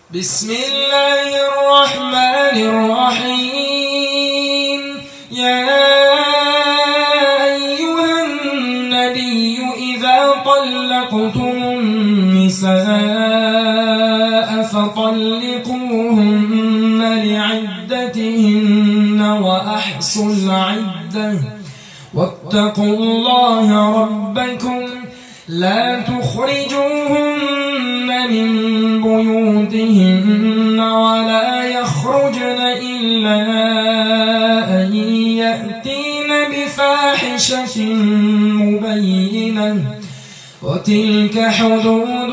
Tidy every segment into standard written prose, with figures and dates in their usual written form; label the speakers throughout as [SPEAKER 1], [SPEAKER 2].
[SPEAKER 1] بسم الله الرحمن الرحيم. يا أيها النبي إذا طلقتم النساء فطلقوهن لعدتهن وأحصوا العدة واتقوا الله ربكم لا تخرجوهن من بيوتهن ولا يخرجن إلا أن يأتين بفاحشة مبينة وتلك حدود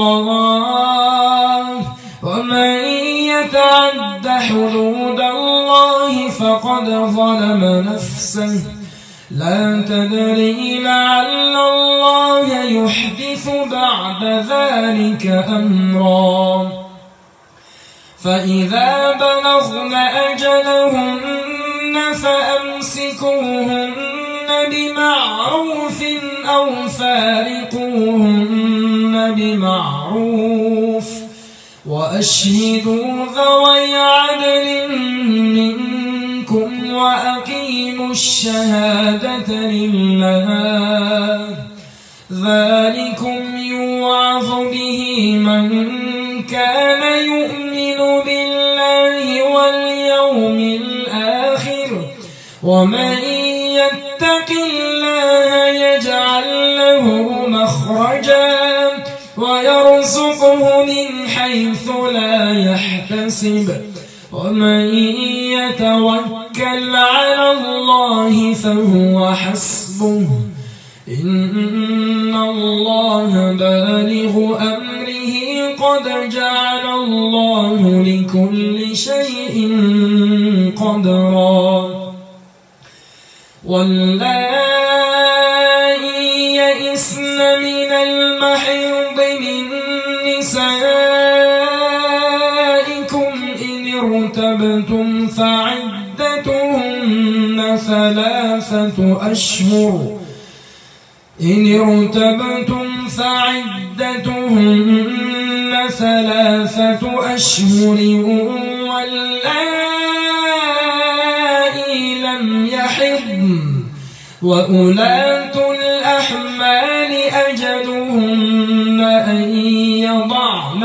[SPEAKER 1] الله ومن يتعد حدود الله فقد ظلم نفسه لا تدري لعل الله يحدث بعد ذلك أمرا. فإذا بلغن أجلهن فأمسكوهن بمعروف أو فارقوهن بمعروف وأشهدوا ذوي عدل منكم وأقيموا الشهادة لله ذلكم يوعظ به من كان يؤمن بالله واليوم الآخر ومن يتق الله يجعل له مخرجا ويرزقه من حيث لا يحتسب ومن يتوكل على الله فهو حسبه إن الله بالغ أمره قد جعل الله لكل شيء قدرا. واللائي يئسن من المحيض من نسائكم إن ارتبتم فعدتهن ثلاثة أشهر واللائي لم يحضن وأولاة الأحمال أجلهن أن يضعن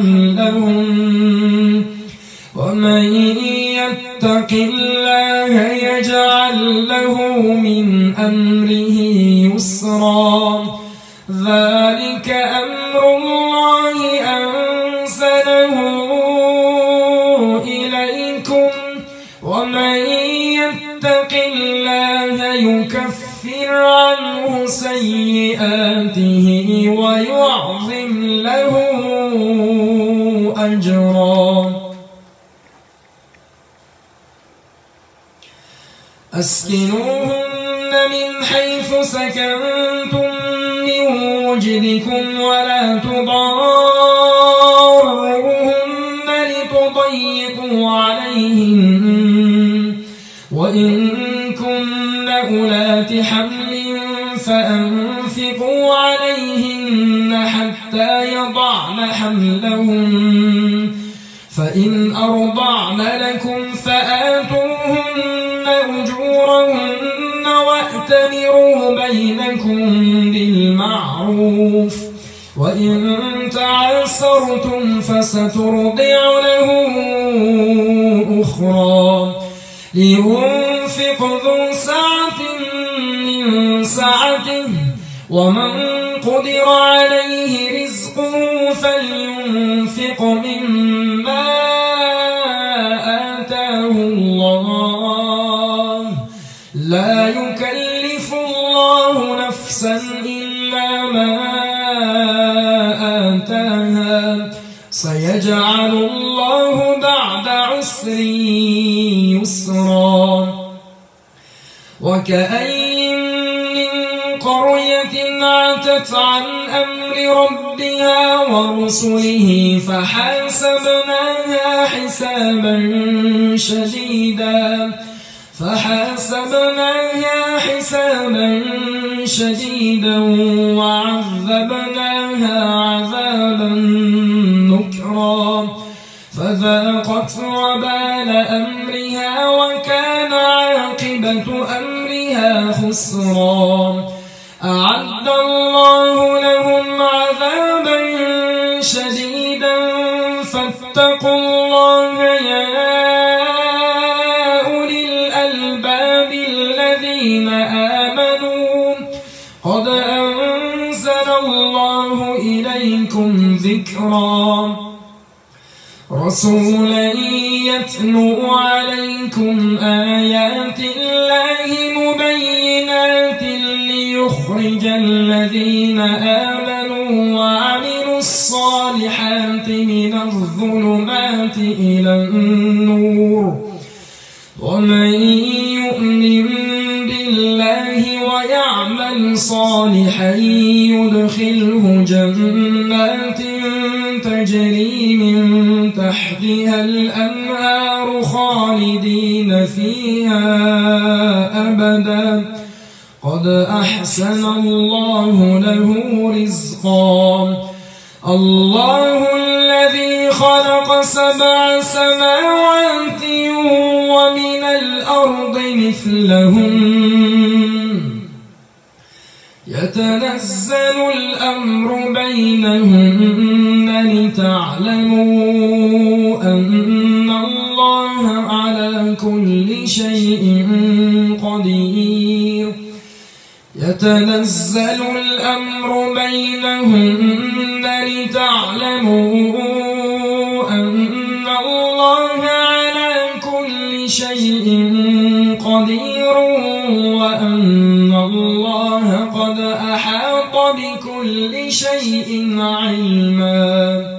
[SPEAKER 1] حملهن ومن يتق الله يجعل له من أمره يسرا. ذلك أمر الله أنزله إليكم ومن يتق الله يكفر عنه سيئاته ويعظم له أجرا. أسكنوهن من حيث سكنتم من وجدكم ولا تضاروهن لتضيقوا عليهن وإن كن أولات حمل فأنفقوا عليهن حتى يضعن حملهن فإن أرضعن لكم فآتوهن أجورهن وأتمروا بينكم بالمعروف وإن تعسرتم فسترضع له أخرى. لينفق ذو سعة من سعته ومن قدر عليه رزقه فلينفق مما آتاه الله لا يكلف الله نفسا إلا ما آتاها سيجعل الله بعد عسر يسرا. وكأين من قرية عتت عن أمر ربها ورسله فحاسبناها حسابا شديدا وعذبناها عذابا نكرا فذاقت وبال أمرها وكان عاقبة أمرها خسرا. أعد الله لهم عذابا شديدا فاتقوا الله يا أولي الألباب الذين آمنوا قد أنزل الله إليكم ذكرا رسولا يتلو عليكم آيات الله مبينات ليخرج الذين آمنوا وعملوا الصالحات من الظلمات إلى النور ومن يؤمن بالله ويعمل صالحا يدخله جنات تجري من تحتها الأنهار خالدين فيها أبدا قد أحسن الله له رزقا. الله الذي خلق 7 سماوات ومن الأرض مثلهم يتنزل الأمر بينهن لتعلموا أن الله على كل شيء قدير. يتنزل الأمر بينهن لتعلموا أن الله على كل شيء قدير وأن الله قد أحاط بكل شيء علما.